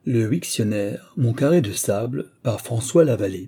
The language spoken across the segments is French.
Le Wiktionnaire, mon carré de sable, par François Lavallée.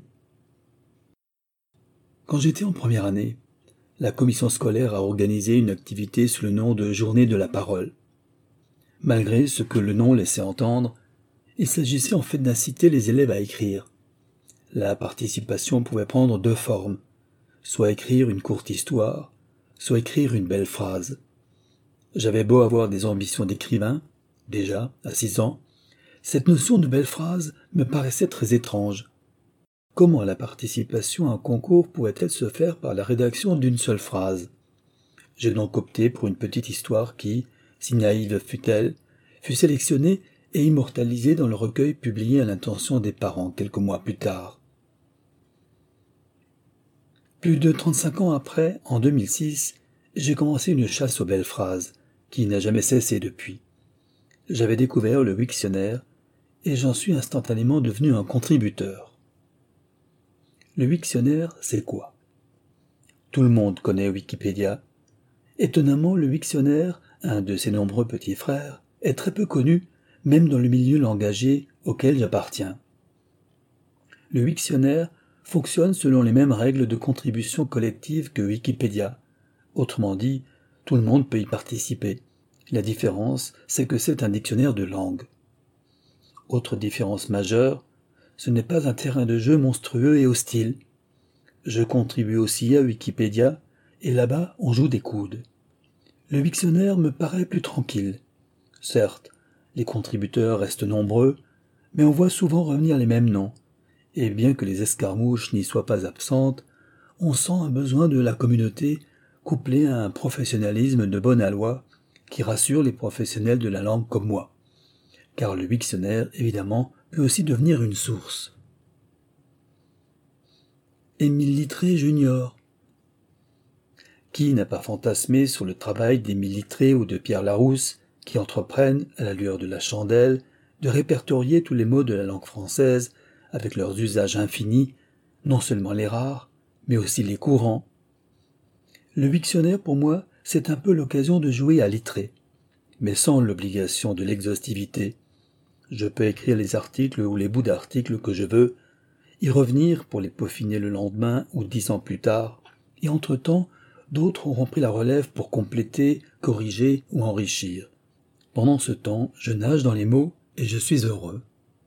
Quand j'étais en première année, la commission scolaire a organisé une activité sous le nom de Journée de la parole. Malgré ce que le nom laissait entendre, il s'agissait en fait d'inciter les élèves à écrire. La participation pouvait prendre deux formes, soit écrire une courte histoire, soit écrire une belle phrase. J'avais beau avoir des ambitions d'écrivain, déjà, à 6 ans, cette notion de belle phrase me paraissait très étrange. Comment la participation à un concours pouvait-elle se faire par la rédaction d'une seule phrase ? J'ai donc opté pour une petite histoire qui, si naïve fut-elle, fut sélectionnée et immortalisée dans le recueil publié à l'intention des parents quelques mois plus tard. Plus de 35 ans après, en 2006, j'ai commencé une chasse aux belles phrases, qui n'a jamais cessé depuis. J'avais découvert le Wiktionnaire, et j'en suis instantanément devenu un contributeur. Le Wiktionnaire, c'est quoi ? Tout le monde connaît Wikipédia. Étonnamment, le Wiktionnaire, un de ses nombreux petits frères, est très peu connu, même dans le milieu langagier auquel j'appartiens. Le Wiktionnaire fonctionne selon les mêmes règles de contribution collective que Wikipédia. Autrement dit, tout le monde peut y participer. La différence, c'est que c'est un dictionnaire de langue. Autre différence majeure, ce n'est pas un terrain de jeu monstrueux et hostile. Je contribue aussi à Wikipédia, et là-bas on joue des coudes. Le Wiktionnaire me paraît plus tranquille. Certes, les contributeurs restent nombreux, mais on voit souvent revenir les mêmes noms, et bien que les escarmouches n'y soient pas absentes, on sent un besoin de la communauté couplé à un professionnalisme de bonne aloi qui rassure les professionnels de la langue comme moi. Car le Wiktionnaire, évidemment, peut aussi devenir une source. Émile Littré Junior. Qui n'a pas fantasmé sur le travail d'Émile Littré ou de Pierre Larousse, qui entreprennent, à la lueur de la chandelle, de répertorier tous les mots de la langue française, avec leurs usages infinis, non seulement les rares, mais aussi les courants. Le Wiktionnaire, pour moi, c'est un peu l'occasion de jouer à Littré, mais sans l'obligation de l'exhaustivité. Je peux écrire les articles ou les bouts d'articles que je veux, y revenir pour les peaufiner le lendemain ou 10 ans plus tard, et entre-temps, d'autres auront pris la relève pour compléter, corriger ou enrichir. Pendant ce temps, je nage dans les mots et je suis heureux.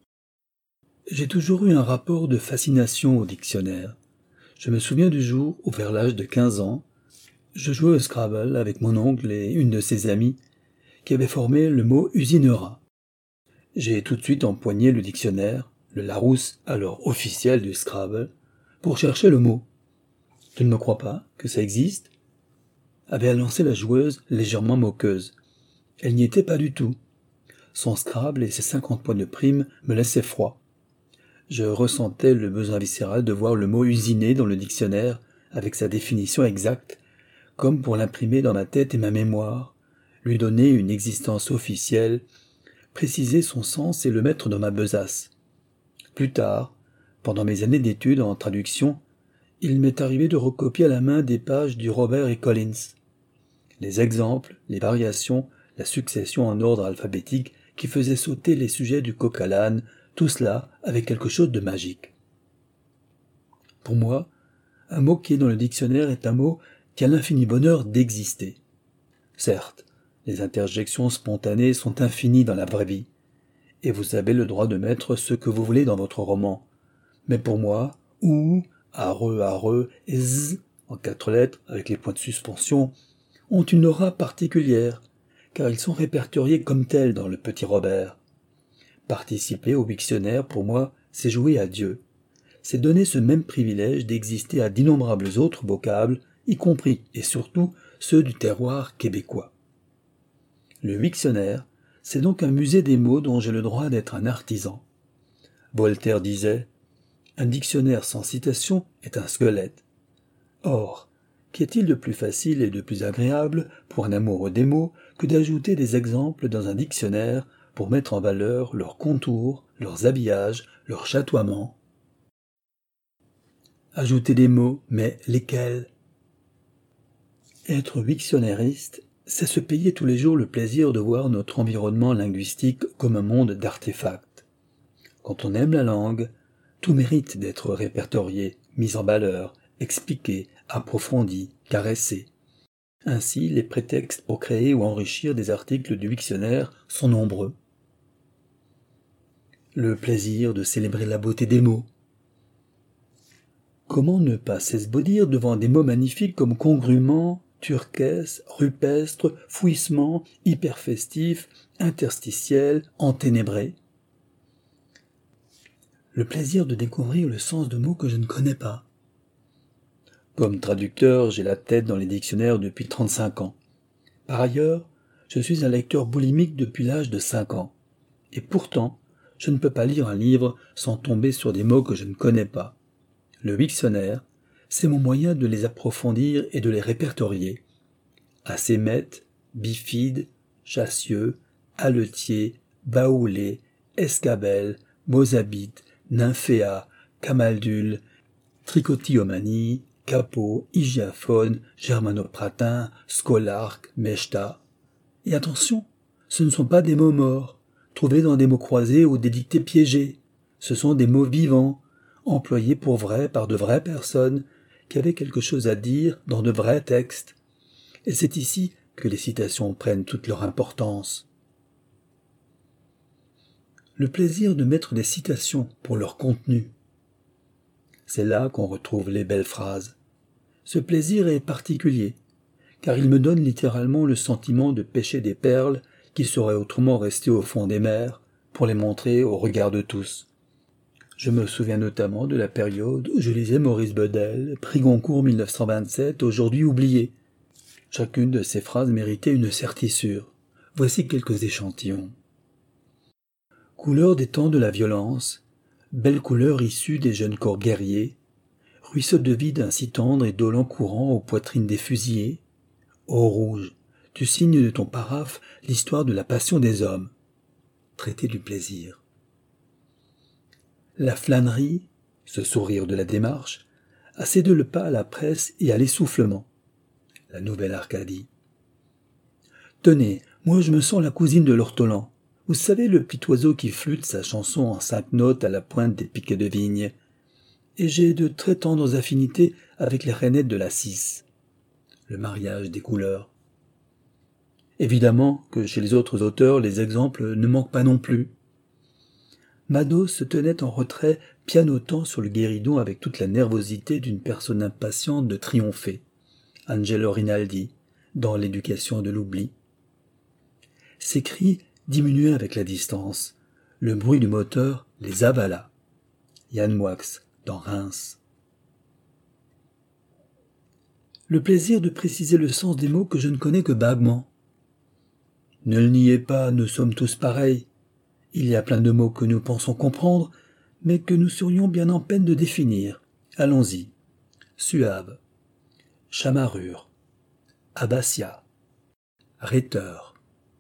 J'ai toujours eu un rapport de fascination au dictionnaire. Je me souviens du jour où, vers l'âge de 15 ans, je jouais au Scrabble avec mon oncle et une de ses amies qui avaient formé le mot « usinera ». J'ai tout de suite empoigné le dictionnaire, le Larousse, alors officiel du Scrabble, pour chercher le mot. « Tu ne me crois pas que ça existe ?» avait annoncé la joueuse légèrement moqueuse. Elle n'y était pas du tout. Son Scrabble et ses 50 points de prime me laissaient froid. Je ressentais le besoin viscéral de voir le mot « usiner » dans le dictionnaire, avec sa définition exacte, comme pour l'imprimer dans ma tête et ma mémoire, lui donner une existence officielle, préciser son sens et le mettre dans ma besace. Plus tard, pendant mes années d'études en traduction, il m'est arrivé de recopier à la main des pages du Robert et Collins. Les exemples, les variations, la succession en ordre alphabétique qui faisait sauter les sujets du coq à l'âne, tout cela avec quelque chose de magique. Pour moi, un mot qui est dans le dictionnaire est un mot qui a l'infini bonheur d'exister. Certes, les interjections spontanées sont infinies dans la vraie vie, et vous avez le droit de mettre ce que vous voulez dans votre roman. Mais pour moi, ou, areux et z, en 4 lettres, avec les points de suspension, ont une aura particulière, car ils sont répertoriés comme tels dans le Petit Robert. Participer au Wiktionnaire, pour moi, c'est jouer à Dieu. C'est donner ce même privilège d'exister à d'innombrables autres vocables, y compris et surtout ceux du terroir québécois. Le Wiktionnaire, c'est donc un musée des mots dont j'ai le droit d'être un artisan. Voltaire disait « Un dictionnaire sans citation est un squelette ». Or, qu'y a-t-il de plus facile et de plus agréable pour un amoureux des mots que d'ajouter des exemples dans un dictionnaire pour mettre en valeur leurs contours, leurs habillages, leurs chatoiements ? Ajouter des mots, mais lesquels ? Être wiktionnairiste, c'est se payer tous les jours le plaisir de voir notre environnement linguistique comme un monde d'artefacts. Quand on aime la langue, tout mérite d'être répertorié, mis en valeur, expliqué, approfondi, caressé. Ainsi, les prétextes pour créer ou enrichir des articles du dictionnaire sont nombreux. Le plaisir de célébrer la beauté des mots. Comment ne pas s'esbaudir devant des mots magnifiques comme congrument, turquesque, rupestre, fouissement, hyperfestif, interstitiel, enténébré. Le plaisir de découvrir le sens de mots que je ne connais pas. Comme traducteur, j'ai la tête dans les dictionnaires depuis 35 ans. Par ailleurs, je suis un lecteur boulimique depuis l'âge de 5 ans. Et pourtant, je ne peux pas lire un livre sans tomber sur des mots que je ne connais pas. Le dictionnaire, c'est mon moyen de les approfondir et de les répertorier. Acémète, bifide, chassieux, haletier, baoulé, escabelle, mozabite, nymphéa, camaldule, trichotiomanie, capot, hygiaphone, germanopratin, scolarque, mechta. Et attention, ce ne sont pas des mots morts, trouvés dans des mots croisés ou des dictées piégées. Ce sont des mots vivants, employés pour vrai par de vraies personnes, qui avaient quelque chose à dire dans de vrais textes. Et c'est ici que les citations prennent toute leur importance. Le plaisir de mettre des citations pour leur contenu. C'est là qu'on retrouve les belles phrases. Ce plaisir est particulier, car il me donne littéralement le sentiment de pêcher des perles qui seraient autrement restées au fond des mers, pour les montrer au regard de tous. Je me souviens notamment de la période où je lisais Maurice Bedel, prix Goncourt 1927, aujourd'hui oublié. Chacune de ces phrases méritait une certissure. Voici quelques échantillons. Couleur des temps de la violence, belle couleur issue des jeunes corps guerriers, ruisseau de vie d'un si tendre et dolent courant aux poitrines des fusillés, eau rouge, tu signes de ton paraphe l'histoire de la passion des hommes. Traité du plaisir. La flânerie, ce sourire de la démarche, a cédé le pas à la presse et à l'essoufflement. La nouvelle Arcadie. Tenez, moi je me sens la cousine de l'ortolan. Vous savez le petit oiseau qui flûte sa chanson en 5 notes à la pointe des piquets de vigne. Et j'ai de très tendres affinités avec les rainettes de la Cisse. Le mariage des couleurs. Évidemment que chez les autres auteurs, les exemples ne manquent pas non plus. Mados se tenait en retrait, pianotant sur le guéridon avec toute la nervosité d'une personne impatiente de triompher. Angelo Rinaldi, dans l'éducation de l'oubli. Ses cris diminuaient avec la distance. Le bruit du moteur les avala. Yann Moix, dans Reims. Le plaisir de préciser le sens des mots que je ne connais que vaguement. Ne le niez pas, nous sommes tous pareils. Il y a plein de mots que nous pensons comprendre, mais que nous serions bien en peine de définir. Allons-y. Suave, chamarrure, abbatiat, rhéteur.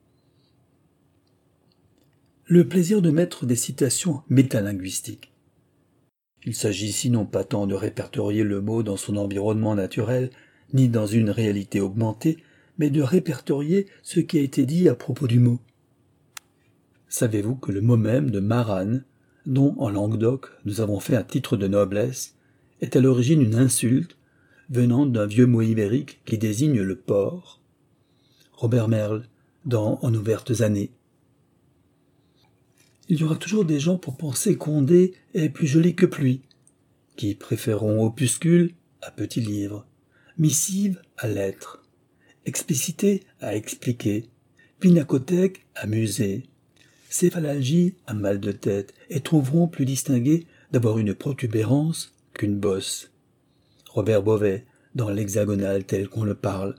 Le plaisir de mettre des citations métalinguistiques. Il s'agit ici non pas tant de répertorier le mot dans son environnement naturel, ni dans une réalité augmentée, mais de répertorier ce qui a été dit à propos du mot. Savez-vous que le mot même de marane, dont en Languedoc nous avons fait un titre de noblesse, est à l'origine une insulte venant d'un vieux mot ibérique qui désigne le porc? Robert Merle, dans En ouvertes années. Il y aura toujours des gens pour penser qu'Ondé est plus joli que pluie, qui préféreront opuscule à petit livre, missive à lettre, explicité à expliquer, pinacothèque à musée, céphalalgie à mal de tête, et trouveront plus distingué d'avoir une protubérance qu'une bosse. Robert Beauvais, dans l'hexagonal tel qu'on le parle.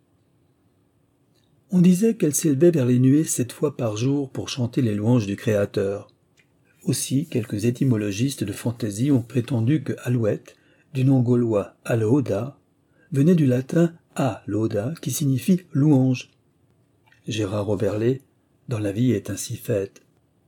On disait qu'elle s'élevait vers les nuées 7 fois par jour pour chanter les louanges du Créateur. Aussi, quelques étymologistes de fantaisie ont prétendu que alouette, du nom gaulois aloda, venait du latin a lauda, qui signifie louange. Gérard Oberlé, dans La vie est ainsi faite.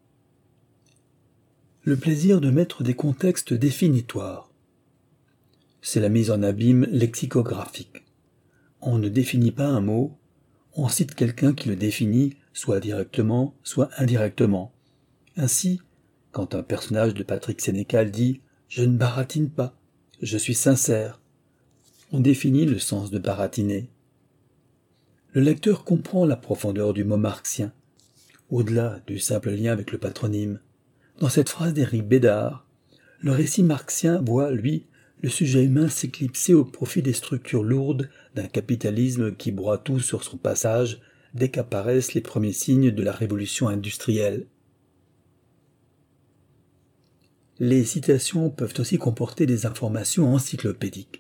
Le plaisir de mettre des contextes définitoires. C'est la mise en abîme lexicographique. On ne définit pas un mot, on cite quelqu'un qui le définit, soit directement, soit indirectement. Ainsi, quand un personnage de Patrick Sénécal dit « Je ne baratine pas, je suis sincère », on définit le sens de baratiner. Le lecteur comprend la profondeur du mot marxien, au-delà du simple lien avec le patronyme. Dans cette phrase d'Éric Bédard, le récit marxien voit, lui, le sujet humain s'éclipser au profit des structures lourdes d'un capitalisme qui broie tout sur son passage dès qu'apparaissent les premiers signes de la révolution industrielle. Les citations peuvent aussi comporter des informations encyclopédiques.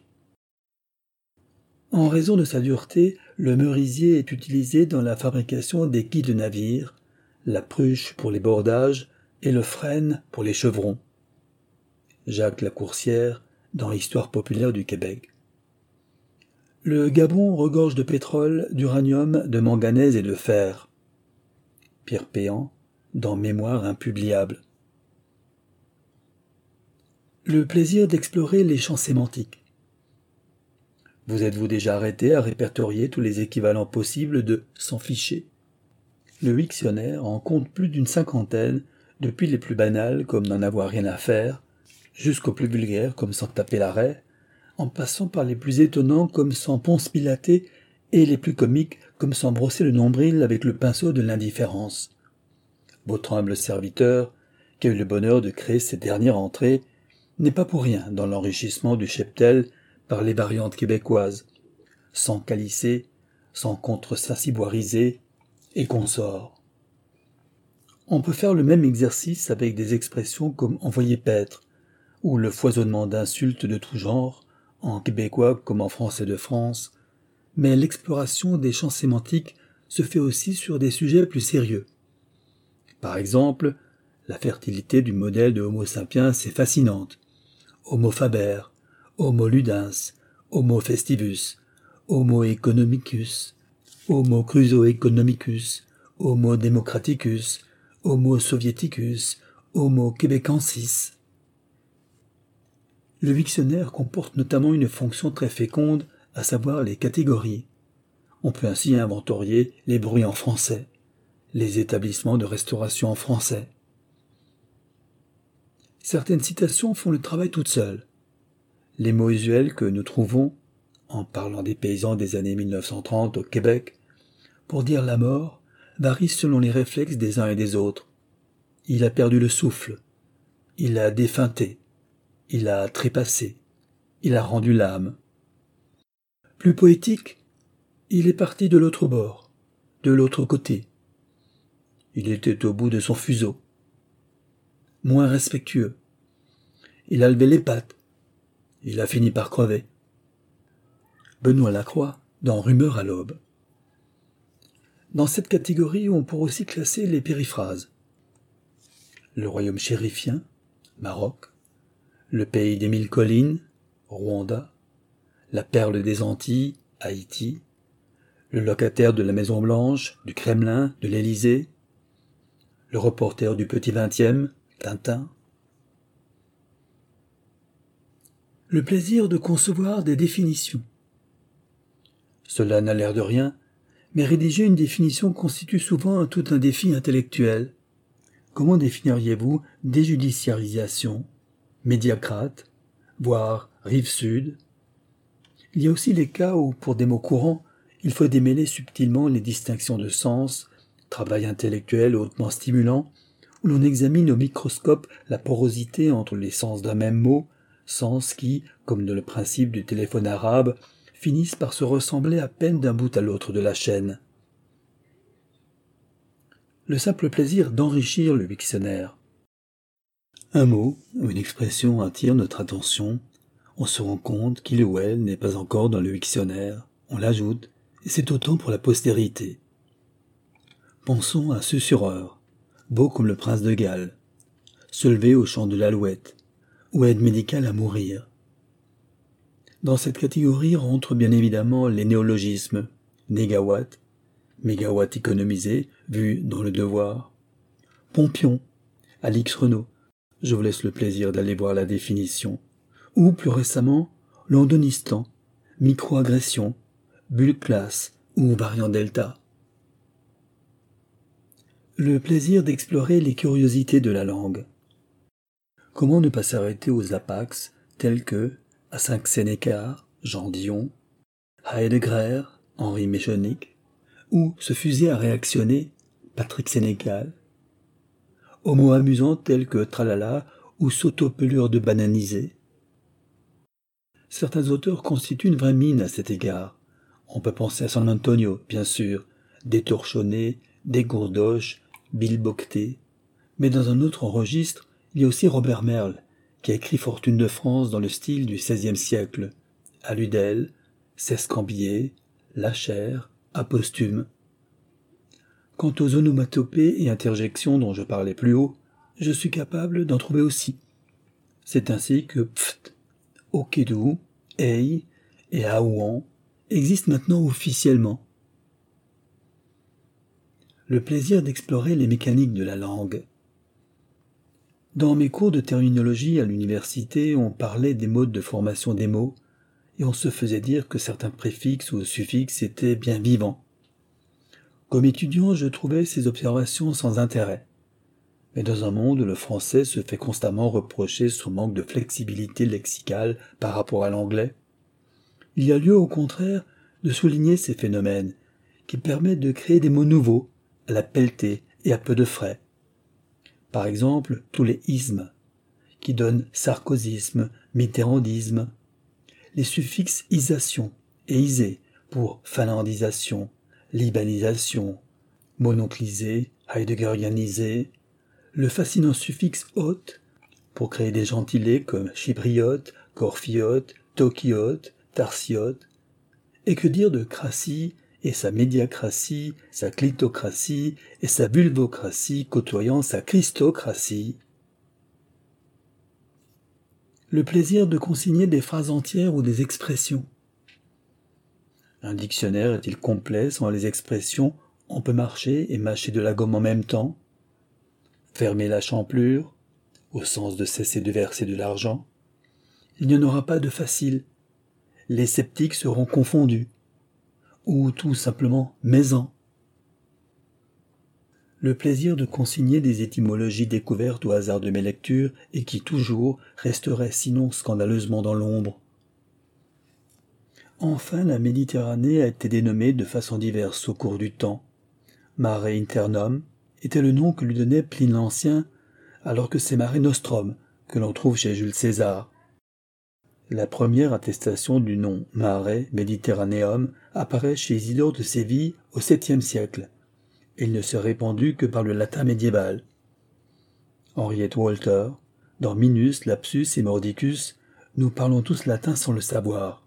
En raison de sa dureté, le merisier est utilisé dans la fabrication des quilles de navires, la pruche pour les bordages et le frêne pour les chevrons. Jacques Lacourcière, dans Histoire populaire du Québec. Le Gabon regorge de pétrole, d'uranium, de manganèse et de fer. Pierre Péan, dans Mémoires impubliables. Le plaisir d'explorer les champs sémantiques. Vous êtes-vous déjà arrêté à répertorier tous les équivalents possibles de « s'en ficher » ? Le Wiktionnaire en compte plus d'une cinquantaine, depuis les plus banals comme n'en avoir rien à faire, jusqu'aux plus vulgaires comme s'en taper l'arrêt, en passant par les plus étonnants comme s'en ponce-pilater et les plus comiques comme s'en brosser le nombril avec le pinceau de l'indifférence. Votre humble serviteur, qui a eu le bonheur de créer cette dernière entrée, n'est pas pour rien dans l'enrichissement du cheptel par les variantes québécoises, sans calicé, sans contre-saciboirisé et consorts. On peut faire le même exercice avec des expressions comme « envoyer paître » ou le foisonnement d'insultes de tout genre, en québécois comme en français de France, mais l'exploration des champs sémantiques se fait aussi sur des sujets plus sérieux. Par exemple, la fertilité du modèle de Homo sapiens est fascinante. Homo faber, Homo ludens, Homo festivus, Homo economicus, Homo crusoeconomicus, Homo democraticus, Homo sovieticus, Homo québécensis. Le Wiktionnaire comporte notamment une fonction très féconde, à savoir les catégories. On peut ainsi inventorier les bruits en français, les établissements de restauration en français. Certaines citations font le travail toutes seules. Les mots usuels que nous trouvons, en parlant des paysans des années 1930 au Québec, pour dire la mort, varient selon les réflexes des uns et des autres. Il a perdu le souffle, il a défeinté, il a trépassé, il a rendu l'âme. Plus poétique, il est parti de l'autre bord, de l'autre côté. Il était au bout de son fuseau. Moins respectueux, il a levé les pattes, il a fini par crever. Benoît Lacroix, dans Rumeur à l'aube. Dans cette catégorie, on pourrait aussi classer les périphrases. Le royaume chérifien, Maroc. Le pays des mille collines, Rwanda. La perle des Antilles, Haïti. Le locataire de la Maison Blanche, du Kremlin, de l'Élysée. Le reporter du Petit XXe, Tintin. Le plaisir de concevoir des définitions. Cela n'a l'air de rien, mais rédiger une définition constitue souvent tout un défi intellectuel. Comment définiriez-vous déjudiciarisation, médiacrate, voire rive sud? Il y a aussi les cas où, pour des mots courants, il faut démêler subtilement les distinctions de sens, travail intellectuel hautement stimulant, où l'on examine au microscope la porosité entre les sens d'un même mot, sens qui, comme dans le principe du téléphone arabe, finissent par se ressembler à peine d'un bout à l'autre de la chaîne. Le simple plaisir d'enrichir le Wiktionnaire. Un mot ou une expression attire notre attention, on se rend compte qu'il ou elle n'est pas encore dans le Wiktionnaire, on l'ajoute, et c'est autant pour la postérité. Pensons à Susurreur, beau comme le prince de Galles, se lever au chant de l'alouette, ou aide médicale à mourir. Dans cette catégorie rentrent bien évidemment les néologismes, négawatt, mégawatt économisé, vu dans le Devoir, pompion, Alix Renault, je vous laisse le plaisir d'aller voir la définition, ou plus récemment, londonistan, microagression, bulle classe ou variant delta. Le plaisir d'explorer les curiosités de la langue. Comment ne pas s'arrêter aux apax tels que Acinq-Sénéchard, Jean Dion, Heidegger, Henri Méchonic, ou se fuser à réactionner, Patrick Sénécal, aux mots amusants tels que tralala ou sautopelure de bananisé. Certains auteurs constituent une vraie mine à cet égard. On peut penser à San Antonio, bien sûr, des Torchonnet, des Gourdoche, Bill Bocté. Mais dans un autre registre, il y a aussi Robert Merle, qui a écrit Fortune de France dans le style du XVIe siècle, Aludel, Sescambier, Lachaire, Aposthume. Quant aux onomatopées et interjections dont je parlais plus haut, je suis capable d'en trouver aussi. C'est ainsi que pft, okedou, ei et aouan existent maintenant officiellement. Le plaisir d'explorer les mécaniques de la langue. Dans mes cours de terminologie à l'université, on parlait des modes de formation des mots, et on se faisait dire que certains préfixes ou suffixes étaient bien vivants. Comme étudiant, je trouvais ces observations sans intérêt. Mais dans un monde où le français se fait constamment reprocher son manque de flexibilité lexicale par rapport à l'anglais, il y a lieu au contraire de souligner ces phénomènes qui permettent de créer des mots nouveaux, à la pelletée et à peu de frais. Par exemple, tous les ismes, qui donnent sarkozysme, mitterrandisme, les suffixes isation et isé pour finlandisation, libanisation, mononclisé, heideggerianisé, le fascinant suffixe hôte pour créer des gentilés comme chypriote, corfiote, tokiote, tarsiote, et que dire de cratie et sa médiacratie, sa clitocratie et sa vulvocratie côtoyant sa christocratie. Le plaisir de consigner des phrases entières ou des expressions. Un dictionnaire est-il complet sans les expressions « on peut marcher et mâcher de la gomme en même temps » ? Fermer la champlure, au sens de cesser de verser de l'argent. Il n'y en aura pas de facile. Les sceptiques seront confondus. Ou tout simplement maison. Le plaisir de consigner des étymologies découvertes au hasard de mes lectures et qui toujours resteraient sinon scandaleusement dans l'ombre. Enfin, la Méditerranée a été dénommée de façon diverse au cours du temps. Mare Internum était le nom que lui donnait Pline l'Ancien, alors que c'est Mare Nostrum que l'on trouve chez Jules César. La première attestation du nom Mare Mediterraneum apparaît chez Isidore de Séville au 7e siècle. Il ne s'est répandu que par le latin médiéval. Henriette Walter, dans Minus, Lapsus et Mordicus, nous parlons tous latin sans le savoir.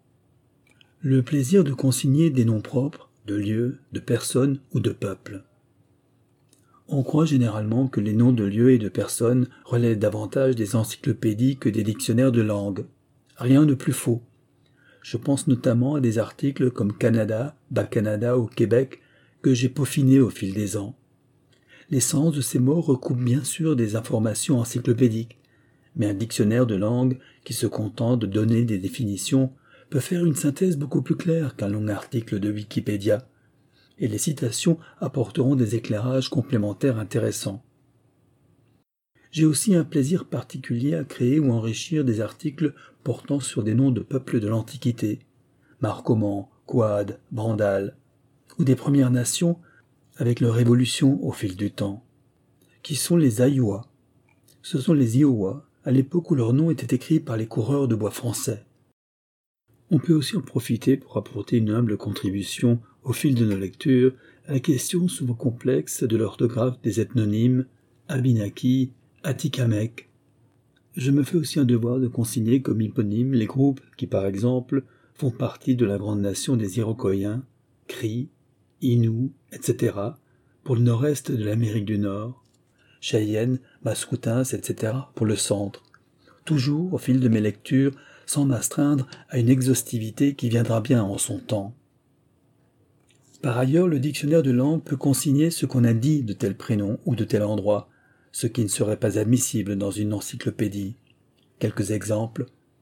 Le plaisir de consigner des noms propres, de lieux, de personnes ou de peuples. On croit généralement que les noms de lieux et de personnes relèvent davantage des encyclopédies que des dictionnaires de langue. Rien de plus faux. Je pense notamment à des articles comme Canada, Bas-Canada ou Québec que j'ai peaufinés au fil des ans. Les sens de ces mots recoupent bien sûr des informations encyclopédiques, mais un dictionnaire de langue qui se contente de donner des définitions peut faire une synthèse beaucoup plus claire qu'un long article de Wikipédia, et les citations apporteront des éclairages complémentaires intéressants. J'ai aussi un plaisir particulier à créer ou enrichir des articles portant sur des noms de peuples de l'Antiquité, Marcoman, Quade, Brandal, ou des Premières Nations avec leur évolution au fil du temps, qui sont les Aïois. Ce sont les Iowa, à l'époque où leur nom était écrit par les coureurs de bois français. On peut aussi en profiter pour apporter une humble contribution au fil de nos lectures à la question souvent complexe de l'orthographe des ethnonymes Abinaki, Atikamek. Je me fais aussi un devoir de consigner comme hyponymes les groupes qui, par exemple, font partie de la grande nation des Iroquoiens, Cris, Inuits, etc., pour le nord-est de l'Amérique du Nord, Cheyennes, Mascoutins, etc., pour le centre. Toujours, au fil de mes lectures, sans m'astreindre à une exhaustivité qui viendra bien en son temps. Par ailleurs, le dictionnaire de langue peut consigner ce qu'on a dit de tel prénom ou de tel endroit, ce qui ne serait pas admissible dans une encyclopédie. Quelques exemples.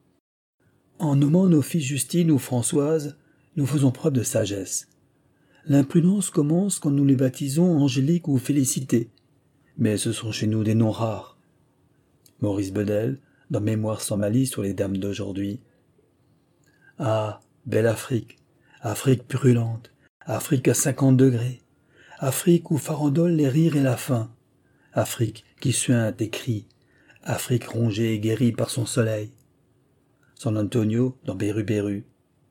En nommant nos filles Justine ou Françoise, nous faisons preuve de sagesse. L'imprudence commence quand nous les baptisons Angélique ou Félicité, mais ce sont chez nous des noms rares. Maurice Bedel, dans Mémoire sans malice sur les dames d'aujourd'hui. Ah, belle Afrique, Afrique purulente, Afrique à 50 degrés, Afrique où farandolent les rires et la faim, Afrique qui suinte et crie, Afrique rongée et guérie par son soleil. San Antonio dans Beru Beru.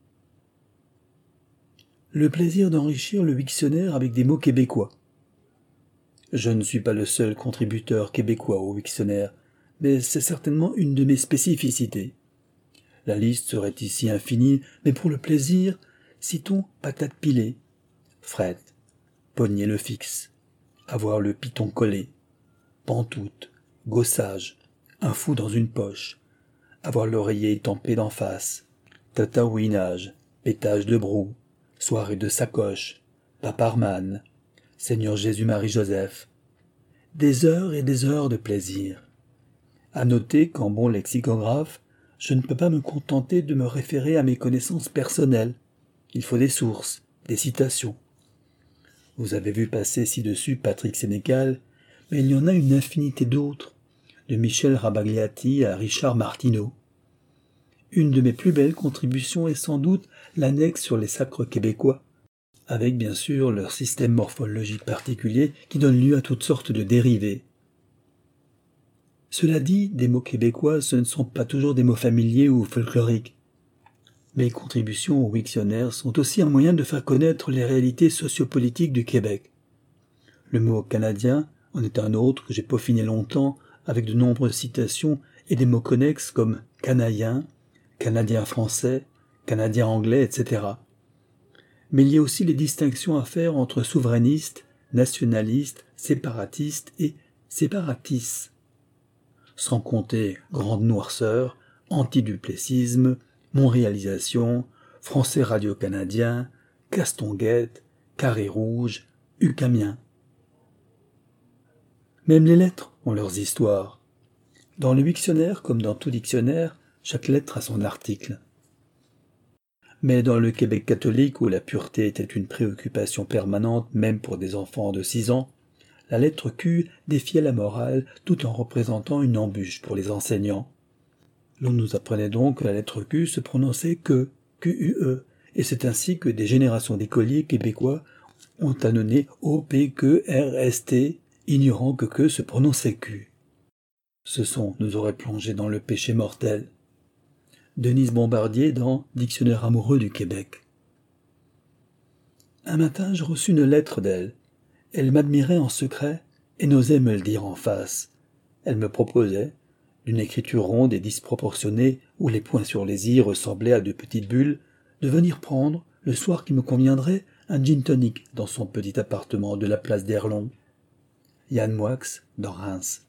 Le plaisir d'enrichir le Wiktionnaire avec des mots québécois. Je ne suis pas le seul contributeur québécois au Wiktionnaire, mais c'est certainement une de mes spécificités. La liste serait ici infinie, mais pour le plaisir, citons patate pilée, fret, poignet le fixe, avoir le piton collé, pantoute, gossage, un fou dans une poche, avoir l'oreiller tempé d'en face, tatouinage, pétage de brou, soirée de sacoche, paparman, Seigneur Jésus-Marie-Joseph. Des heures et des heures de plaisir. À noter qu'en bon lexicographe, je ne peux pas me contenter de me référer à mes connaissances personnelles. Il faut des sources, des citations. Vous avez vu passer ci-dessus Patrick Sénécal, mais il y en a une infinité d'autres, de Michel Rabagliati à Richard Martineau. Une de mes plus belles contributions est sans doute l'annexe sur les sacres québécois, avec bien sûr leur système morphologique particulier qui donne lieu à toutes sortes de dérivés. Cela dit, des mots québécois, ce ne sont pas toujours des mots familiers ou folkloriques. Mes contributions au Wiktionnaire sont aussi un moyen de faire connaître les réalités sociopolitiques du Québec. Le mot canadien en est un autre que j'ai peaufiné longtemps avec de nombreuses citations et des mots connexes comme canadien, canadien français, canadien anglais, etc. Mais il y a aussi les distinctions à faire entre souverainiste, nationaliste, séparatiste et séparatis. Sans compter grande noirceur, antiduplessisme, monréalisation, français radio-canadien, castonguette, carré rouge, ucamien. Même les lettres ont leurs histoires. Dans le Wiktionnaire, comme dans tout dictionnaire, chaque lettre a son article. Mais dans le Québec catholique, où la pureté était une préoccupation permanente même pour des enfants de 6 ans, la lettre Q défiait la morale tout en représentant une embûche pour les enseignants. L'on nous apprenait donc que la lettre Q se prononçait que, Q-U-E, et c'est ainsi que des générations d'écoliers québécois ont annonné O-P-Q-R-S-T, ignorant que se prononçait Q. Ce son nous aurait plongé dans le péché mortel. Denise Bombardier dans Dictionnaire amoureux du Québec. Un matin, je reçus une lettre d'elle. Elle m'admirait en secret et n'osait me le dire en face. Elle me proposait, d'une écriture ronde et disproportionnée où les points sur les i ressemblaient à de petites bulles, de venir prendre, le soir qui me conviendrait, un gin tonic dans son petit appartement de la place d'Erlon. Yann Moix dans Reims.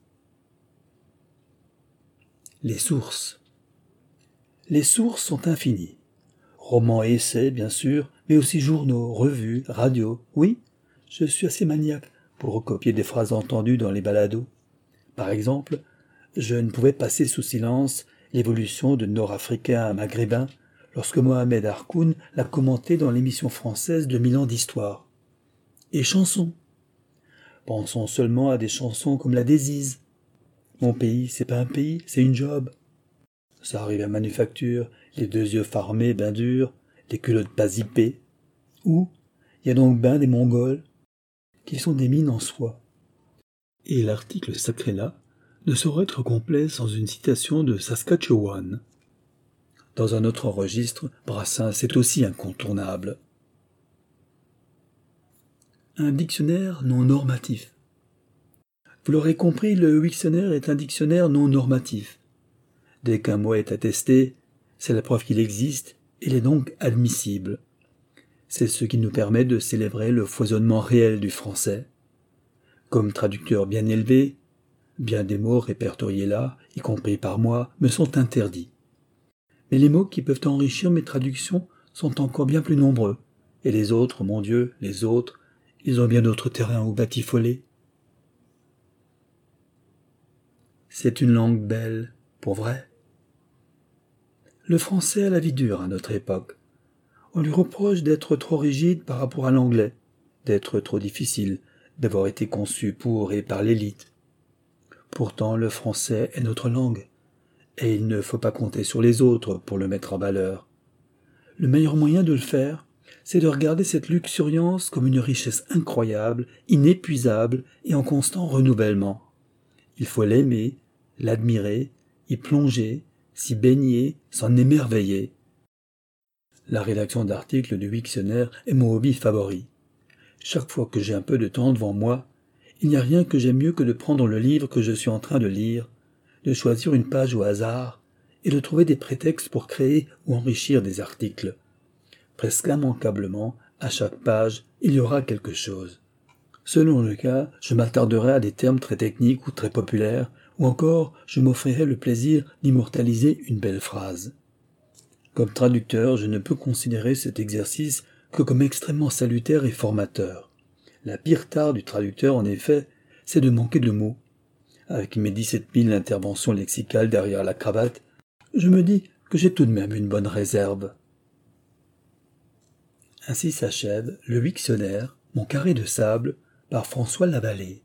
Les sources. Les sources sont infinies. Romans et essais, bien sûr, mais aussi journaux, revues, radios. Oui, je suis assez maniaque pour recopier des phrases entendues dans les balados. Par exemple, je ne pouvais passer sous silence l'évolution de Nord-Africain à Maghrébin lorsque Mohamed Harkoun l'a commenté dans l'émission française de 1000 ans d'histoire. Et chansons. Pensons seulement à des chansons comme la Désise. Mon pays, c'est pas un pays, c'est une job. Ça arrive à manufacture, les 2 yeux farmés ben durs, les culottes pas zippées. Ou, y a donc ben des Mongols, qui sont des mines en soi. Et l'article sacré là ne saurait être complet sans une citation de Saskatchewan. Dans un autre registre, Brassens est aussi incontournable. Un dictionnaire non normatif. Vous l'aurez compris, le Wiktionnaire est un dictionnaire non normatif. Dès qu'un mot est attesté, c'est la preuve qu'il existe, et il est donc admissible. C'est ce qui nous permet de célébrer le foisonnement réel du français. Comme traducteur bien élevé, bien des mots répertoriés là, y compris par moi, me sont interdits. Mais les mots qui peuvent enrichir mes traductions sont encore bien plus nombreux, et les autres, mon Dieu, les autres, ils ont bien d'autres terrains où batifoler. C'est une langue belle, pour vrai. Le français a la vie dure à notre époque. On lui reproche d'être trop rigide par rapport à l'anglais, d'être trop difficile, d'avoir été conçu pour et par l'élite. Pourtant, le français est notre langue, et il ne faut pas compter sur les autres pour le mettre en valeur. Le meilleur moyen de le faire, c'est de regarder cette luxuriance comme une richesse incroyable, inépuisable et en constant renouvellement. Il faut l'aimer, l'admirer, y plonger, s'y baigner, s'en émerveiller. La rédaction d'articles du Wiktionnaire est mon hobby favori. Chaque fois que j'ai un peu de temps devant moi, il n'y a rien que j'aime mieux que de prendre le livre que je suis en train de lire, de choisir une page au hasard et de trouver des prétextes pour créer ou enrichir des articles. Presque immanquablement, à chaque page, il y aura quelque chose. Selon le cas, je m'attarderai à des termes très techniques ou très populaires, ou encore je m'offrirai le plaisir d'immortaliser une belle phrase. Comme traducteur, je ne peux considérer cet exercice que comme extrêmement salutaire et formateur. La pire tare du traducteur, en effet, c'est de manquer de mots. Avec mes 17 000 interventions lexicales derrière la cravate, je me dis que j'ai tout de même une bonne réserve. Ainsi s'achève le Wiktionnaire, mon carré de sable, par François Lavallée.